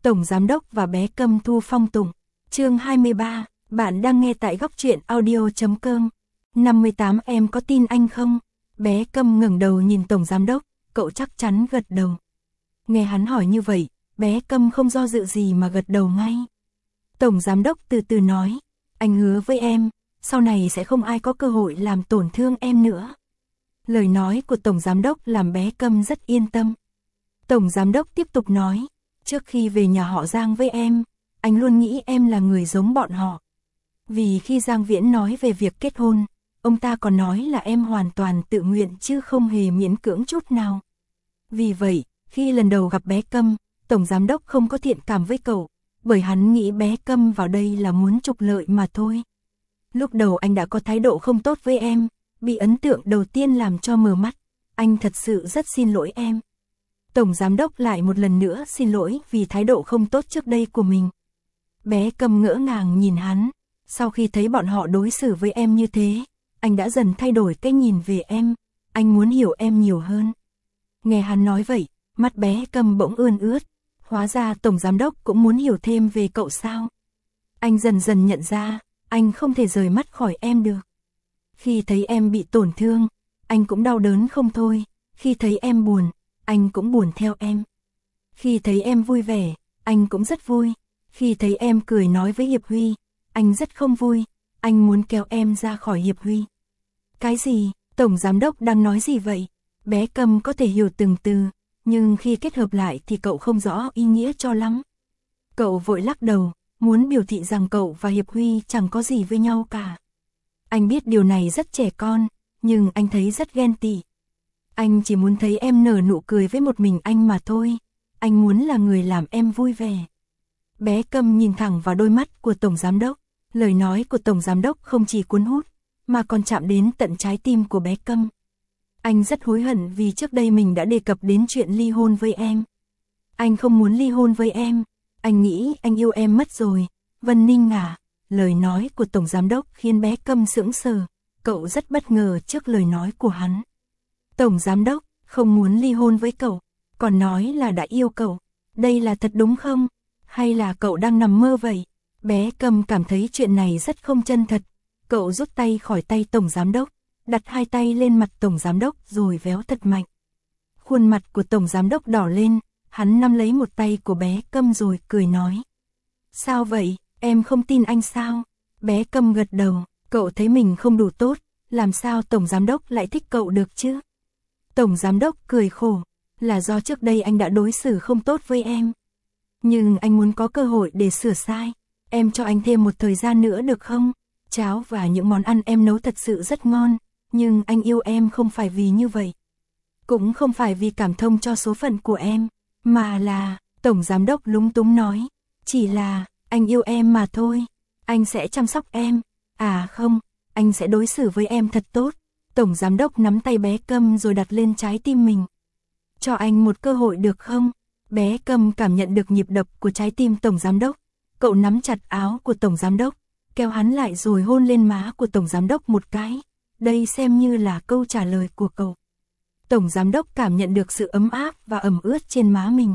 Tổng Giám đốc và bé Câm thu phong tùng. Chương 23, bạn đang nghe tại góc truyện audio.com. 58 em có tin anh không? Bé Câm ngẩng đầu nhìn Tổng Giám đốc, cậu chắc chắn gật đầu. Nghe hắn hỏi như vậy, bé Câm không do dự gì mà gật đầu ngay. Tổng Giám đốc từ từ nói, anh hứa với em, sau này sẽ không ai có cơ hội làm tổn thương em nữa. Lời nói của Tổng Giám đốc làm bé Câm rất yên tâm. Tổng Giám đốc tiếp tục nói, trước khi về nhà họ Giang với em, anh luôn nghĩ em là người giống bọn họ. Vì khi Giang Viễn nói về việc kết hôn, ông ta còn nói là em hoàn toàn tự nguyện chứ không hề miễn cưỡng chút nào. Vì vậy, khi lần đầu gặp bé Câm, Tổng Giám đốc không có thiện cảm với cậu, bởi hắn nghĩ bé Câm vào đây là muốn trục lợi mà thôi. Lúc đầu anh đã có thái độ không tốt với em, bị ấn tượng đầu tiên làm cho mờ mắt, anh thật sự rất xin lỗi em. Tổng Giám đốc lại một lần nữa xin lỗi vì thái độ không tốt trước đây của mình. Bé Câm ngỡ ngàng nhìn hắn, sau khi thấy bọn họ đối xử với em như thế, anh đã dần thay đổi cái nhìn về em, anh muốn hiểu em nhiều hơn. Nghe hắn nói vậy, mắt bé Câm bỗng ươn ướt, hóa ra Tổng Giám đốc cũng muốn hiểu thêm về cậu sao. Anh dần dần nhận ra, anh không thể rời mắt khỏi em được. Khi thấy em bị tổn thương, anh cũng đau đớn không thôi, khi thấy em buồn, anh cũng buồn theo em. Khi thấy em vui vẻ, anh cũng rất vui. Khi thấy em cười nói với Hiệp Huy, anh rất không vui, anh muốn kéo em ra khỏi Hiệp Huy. Cái gì? Tổng Giám đốc đang nói gì vậy? Bé Câm có thể hiểu từng từ, nhưng khi kết hợp lại thì cậu không rõ ý nghĩa cho lắm. Cậu vội lắc đầu, muốn biểu thị rằng cậu và Hiệp Huy chẳng có gì với nhau cả. Anh biết điều này rất trẻ con, nhưng anh thấy rất ghen tị. Anh chỉ muốn thấy em nở nụ cười với một mình anh mà thôi. Anh muốn là người làm em vui vẻ. Bé Câm nhìn thẳng vào đôi mắt của Tổng Giám đốc. Lời nói của Tổng Giám đốc không chỉ cuốn hút, mà còn chạm đến tận trái tim của bé Câm. Anh rất hối hận vì trước đây mình đã đề cập đến chuyện ly hôn với em. Anh không muốn ly hôn với em. Anh nghĩ anh yêu em mất rồi. Vân Ninh à? Lời nói của Tổng Giám đốc khiến bé Câm sững sờ. Cậu rất bất ngờ trước lời nói của hắn. Tổng Giám đốc không muốn ly hôn với cậu, còn nói là đã yêu cậu. Đây là thật đúng không? Hay là cậu đang nằm mơ vậy? Bé Câm cảm thấy chuyện này rất không chân thật. Cậu rút tay khỏi tay Tổng Giám đốc, đặt hai tay lên mặt Tổng Giám đốc rồi véo thật mạnh. Khuôn mặt của Tổng Giám đốc đỏ lên, hắn nắm lấy một tay của bé Câm rồi cười nói. Sao vậy, em không tin anh sao? Bé Câm gật đầu, cậu thấy mình không đủ tốt, làm sao Tổng Giám đốc lại thích cậu được chứ? Tổng Giám đốc cười khổ, là do trước đây anh đã đối xử không tốt với em. Nhưng anh muốn có cơ hội để sửa sai. Em cho anh thêm một thời gian nữa được không? Cháo và những món ăn em nấu thật sự rất ngon, nhưng anh yêu em không phải vì như vậy. Cũng không phải vì cảm thông cho số phận của em, mà là, Tổng Giám đốc lúng túng nói, chỉ là, anh yêu em mà thôi. Anh sẽ chăm sóc em. À không, anh sẽ đối xử với em thật tốt. Tổng Giám đốc nắm tay bé Câm rồi đặt lên trái tim mình. Cho anh một cơ hội được không? Bé Câm cảm nhận được nhịp đập của trái tim Tổng Giám đốc. Cậu nắm chặt áo của Tổng Giám đốc, kéo hắn lại rồi hôn lên má của Tổng Giám đốc một cái. Đây xem như là câu trả lời của cậu. Tổng Giám đốc cảm nhận được sự ấm áp và ẩm ướt trên má mình.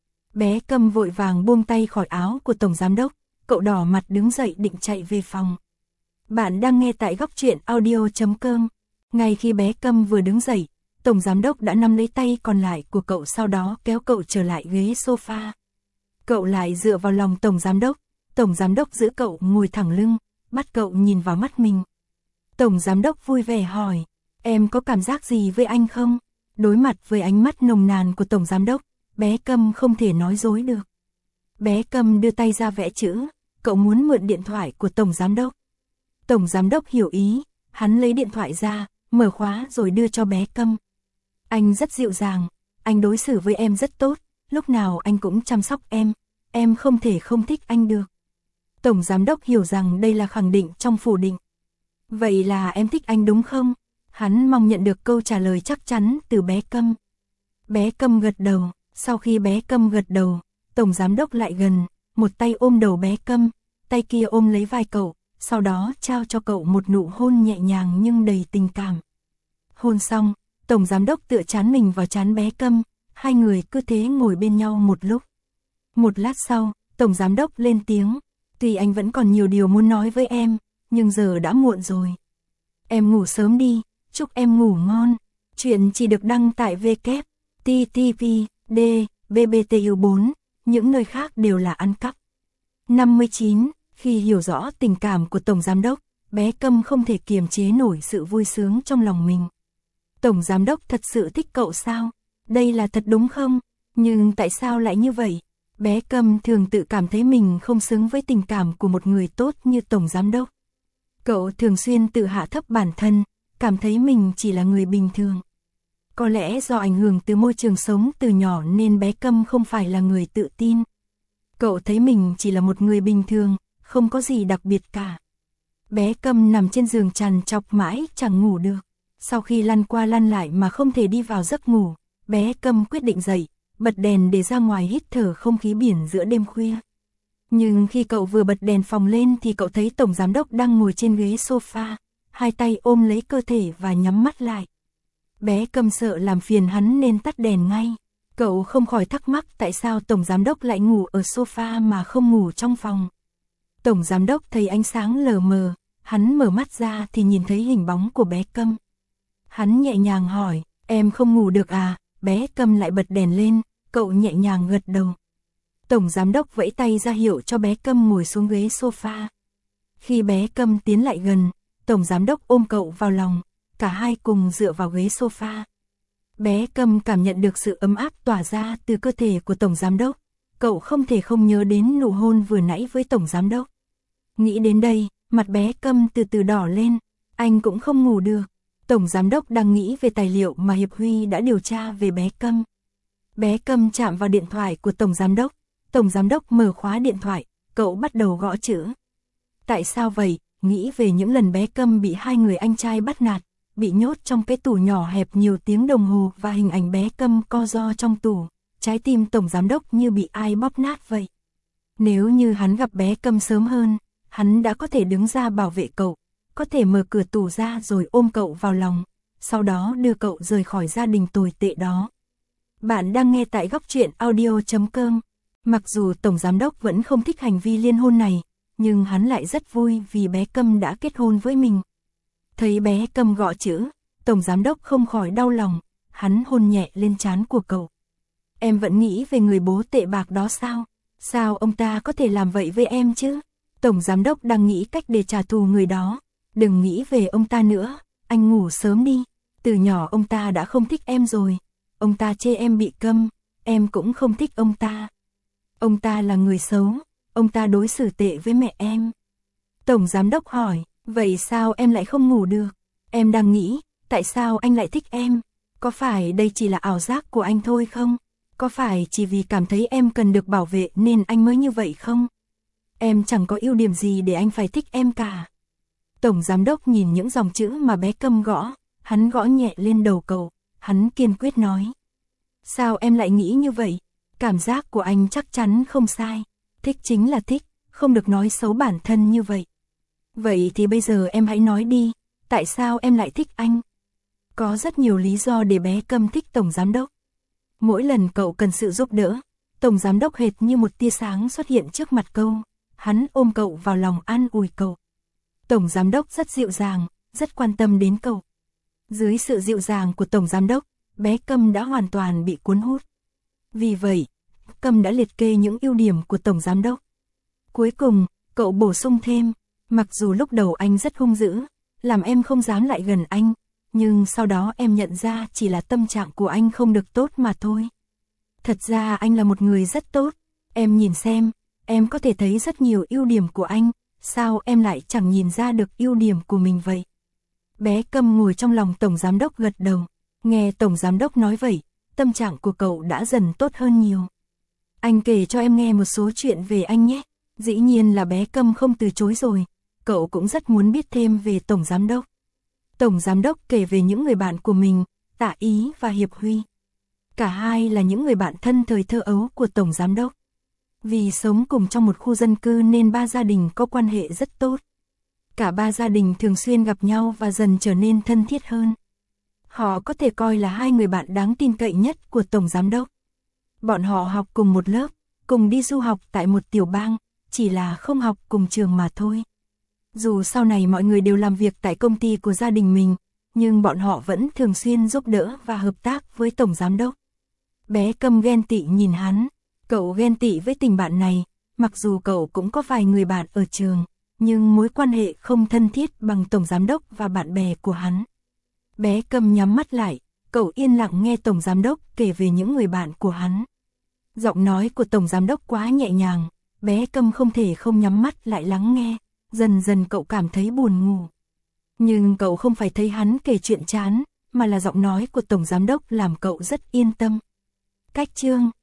Bé Câm vội vàng buông tay khỏi áo của Tổng Giám đốc. Cậu đỏ mặt đứng dậy định chạy về phòng. Bạn đang nghe tại góc truyện audio.com. Ngay khi bé Câm vừa đứng dậy, Tổng Giám đốc đã nắm lấy tay còn lại của cậu, sau đó kéo cậu trở lại ghế sofa. Cậu lại dựa vào lòng Tổng Giám đốc giữ cậu ngồi thẳng lưng, bắt cậu nhìn vào mắt mình. Tổng Giám đốc vui vẻ hỏi, em có cảm giác gì với anh không? Đối mặt với ánh mắt nồng nàn của Tổng Giám đốc, bé Câm không thể nói dối được. Bé Câm đưa tay ra vẽ chữ, cậu muốn mượn điện thoại của Tổng Giám đốc. Tổng Giám đốc hiểu ý, hắn lấy điện thoại ra, mở khóa rồi đưa cho bé Câm. Anh rất dịu dàng, anh đối xử với em rất tốt, lúc nào anh cũng chăm sóc em không thể không thích anh được. Tổng Giám đốc hiểu rằng đây là khẳng định trong phủ định. Vậy là em thích anh đúng không? Hắn mong nhận được câu trả lời chắc chắn từ bé Câm. Bé Câm gật đầu, sau khi bé Câm gật đầu, Tổng Giám đốc lại gần, một tay ôm đầu bé Câm, tay kia ôm lấy vai cậu, sau đó trao cho cậu một nụ hôn nhẹ nhàng nhưng đầy tình cảm. Hôn xong, Tổng Giám đốc tựa trán mình vào trán bé Câm, hai người cứ thế ngồi bên nhau một lúc. Một lát sau, tổng giám đốc lên tiếng, tuy anh vẫn còn nhiều điều muốn nói với em, nhưng giờ đã muộn rồi. Em ngủ sớm đi, chúc em ngủ ngon. Chuyện chỉ được đăng tại www.ttpd, BBTU4, những nơi khác đều là ăn cắp. 59. Khi hiểu rõ tình cảm của tổng giám đốc, bé Câm không thể kiềm chế nổi sự vui sướng trong lòng mình. Tổng giám đốc thật sự thích cậu sao? Đây là thật đúng không? Nhưng tại sao lại như vậy? Bé Câm thường tự cảm thấy mình không xứng với tình cảm của một người tốt như tổng giám đốc. Cậu thường xuyên tự hạ thấp bản thân, cảm thấy mình chỉ là người bình thường. Có lẽ do ảnh hưởng từ môi trường sống từ nhỏ nên bé Câm không phải là người tự tin. Cậu thấy mình chỉ là một người bình thường, không có gì đặc biệt cả. Bé Câm nằm trên giường trằn trọc mãi chẳng ngủ được. Sau khi lăn qua lăn lại mà không thể đi vào giấc ngủ, bé Câm quyết định dậy, bật đèn để ra ngoài hít thở không khí biển giữa đêm khuya. Nhưng khi cậu vừa bật đèn phòng lên thì cậu thấy tổng giám đốc đang ngồi trên ghế sofa, hai tay ôm lấy cơ thể và nhắm mắt lại. Bé Câm sợ làm phiền hắn nên tắt đèn ngay. Cậu không khỏi thắc mắc tại sao tổng giám đốc lại ngủ ở sofa mà không ngủ trong phòng. Tổng giám đốc thấy ánh sáng lờ mờ, hắn mở mắt ra thì nhìn thấy hình bóng của bé Câm. Hắn nhẹ nhàng hỏi, em không ngủ được à? Bé Câm lại bật đèn lên, cậu nhẹ nhàng gật đầu. Tổng giám đốc vẫy tay ra hiệu cho bé Câm ngồi xuống ghế sofa. Khi bé Câm tiến lại gần, tổng giám đốc ôm cậu vào lòng, cả hai cùng dựa vào ghế sofa. Bé Câm cảm nhận được sự ấm áp tỏa ra từ cơ thể của tổng giám đốc. Cậu không thể không nhớ đến nụ hôn vừa nãy với tổng giám đốc. Nghĩ đến đây, mặt bé Câm từ từ đỏ lên, anh cũng không ngủ được. Tổng giám đốc đang nghĩ về tài liệu mà Hiệp Huy đã điều tra về bé Câm. Bé Câm chạm vào điện thoại của tổng giám đốc mở khóa điện thoại, cậu bắt đầu gõ chữ. Tại sao vậy? Nghĩ về những lần bé Câm bị hai người anh trai bắt nạt, bị nhốt trong cái tủ nhỏ hẹp nhiều tiếng đồng hồ và hình ảnh bé Câm co ro trong tủ, trái tim tổng giám đốc như bị ai bóp nát vậy. Nếu như hắn gặp bé Câm sớm hơn, hắn đã có thể đứng ra bảo vệ cậu, có thể mở cửa tủ ra rồi ôm cậu vào lòng, sau đó đưa cậu rời khỏi gia đình tồi tệ đó. Bạn đang nghe tại Góc Truyện Audio.com. Mặc dù tổng giám đốc vẫn không thích hành vi liên hôn này, nhưng hắn lại rất vui vì bé Câm đã kết hôn với mình. Thấy bé Câm gõ chữ, tổng giám đốc không khỏi đau lòng, hắn hôn nhẹ lên trán của cậu. Em vẫn nghĩ về người bố tệ bạc đó sao? Sao ông ta có thể làm vậy với em chứ? Tổng giám đốc đang nghĩ cách để trả thù người đó. Đừng nghĩ về ông ta nữa, anh ngủ sớm đi. Từ nhỏ ông ta đã không thích em rồi. Ông ta chê em bị câm, em cũng không thích ông ta. Ông ta là người xấu, ông ta đối xử tệ với mẹ em. Tổng giám đốc hỏi, vậy sao em lại không ngủ được? Em đang nghĩ, tại sao anh lại thích em? Có phải đây chỉ là ảo giác của anh thôi không? Có phải chỉ vì cảm thấy em cần được bảo vệ nên anh mới như vậy không? Em chẳng có ưu điểm gì để anh phải thích em cả. Tổng giám đốc nhìn những dòng chữ mà bé Câm gõ, hắn gõ nhẹ lên đầu cậu, hắn kiên quyết nói. Sao em lại nghĩ như vậy? Cảm giác của anh chắc chắn không sai. Thích chính là thích, không được nói xấu bản thân như vậy. Vậy thì bây giờ em hãy nói đi, tại sao em lại thích anh? Có rất nhiều lý do để bé Câm thích tổng giám đốc. Mỗi lần cậu cần sự giúp đỡ, tổng giám đốc hệt như một tia sáng xuất hiện trước mặt cậu. Hắn ôm cậu vào lòng an ủi cậu. Tổng giám đốc rất dịu dàng, rất quan tâm đến cậu. Dưới sự dịu dàng của tổng giám đốc, bé Câm đã hoàn toàn bị cuốn hút. Vì vậy, Câm đã liệt kê những ưu điểm của tổng giám đốc. Cuối cùng, cậu bổ sung thêm, mặc dù lúc đầu anh rất hung dữ, làm em không dám lại gần anh, nhưng sau đó em nhận ra chỉ là tâm trạng của anh không được tốt mà thôi. Thật ra anh là một người rất tốt, em nhìn xem, em có thể thấy rất nhiều ưu điểm của anh, sao em lại chẳng nhìn ra được ưu điểm của mình vậy? Bé Câm ngồi trong lòng tổng giám đốc gật đầu, nghe tổng giám đốc nói vậy, tâm trạng của cậu đã dần tốt hơn nhiều. Anh kể cho em nghe một số chuyện về anh nhé. Dĩ nhiên là bé Câm không từ chối rồi, cậu cũng rất muốn biết thêm về tổng giám đốc. Tổng giám đốc kể về những người bạn của mình, Tạ Ý và Hiệp Huy. Cả hai là những người bạn thân thời thơ ấu của tổng giám đốc. Vì sống cùng trong một khu dân cư nên ba gia đình có quan hệ rất tốt. Cả ba gia đình thường xuyên gặp nhau và dần trở nên thân thiết hơn. Họ có thể coi là hai người bạn đáng tin cậy nhất của tổng giám đốc. Bọn họ học cùng một lớp, cùng đi du học tại một tiểu bang, chỉ là không học cùng trường mà thôi. Dù sau này mọi người đều làm việc tại công ty của gia đình mình, nhưng bọn họ vẫn thường xuyên giúp đỡ và hợp tác với tổng giám đốc. Bé Câm ghen tị nhìn hắn, cậu ghen tị với tình bạn này, mặc dù cậu cũng có vài người bạn ở trường, nhưng mối quan hệ không thân thiết bằng tổng giám đốc và bạn bè của hắn. Bé Câm nhắm mắt lại, cậu yên lặng nghe tổng giám đốc kể về những người bạn của hắn. Giọng nói của tổng giám đốc quá nhẹ nhàng, bé Câm không thể không nhắm mắt lại lắng nghe, dần dần cậu cảm thấy buồn ngủ. Nhưng cậu không phải thấy hắn kể chuyện chán, mà là giọng nói của tổng giám đốc làm cậu rất yên tâm. Cách chương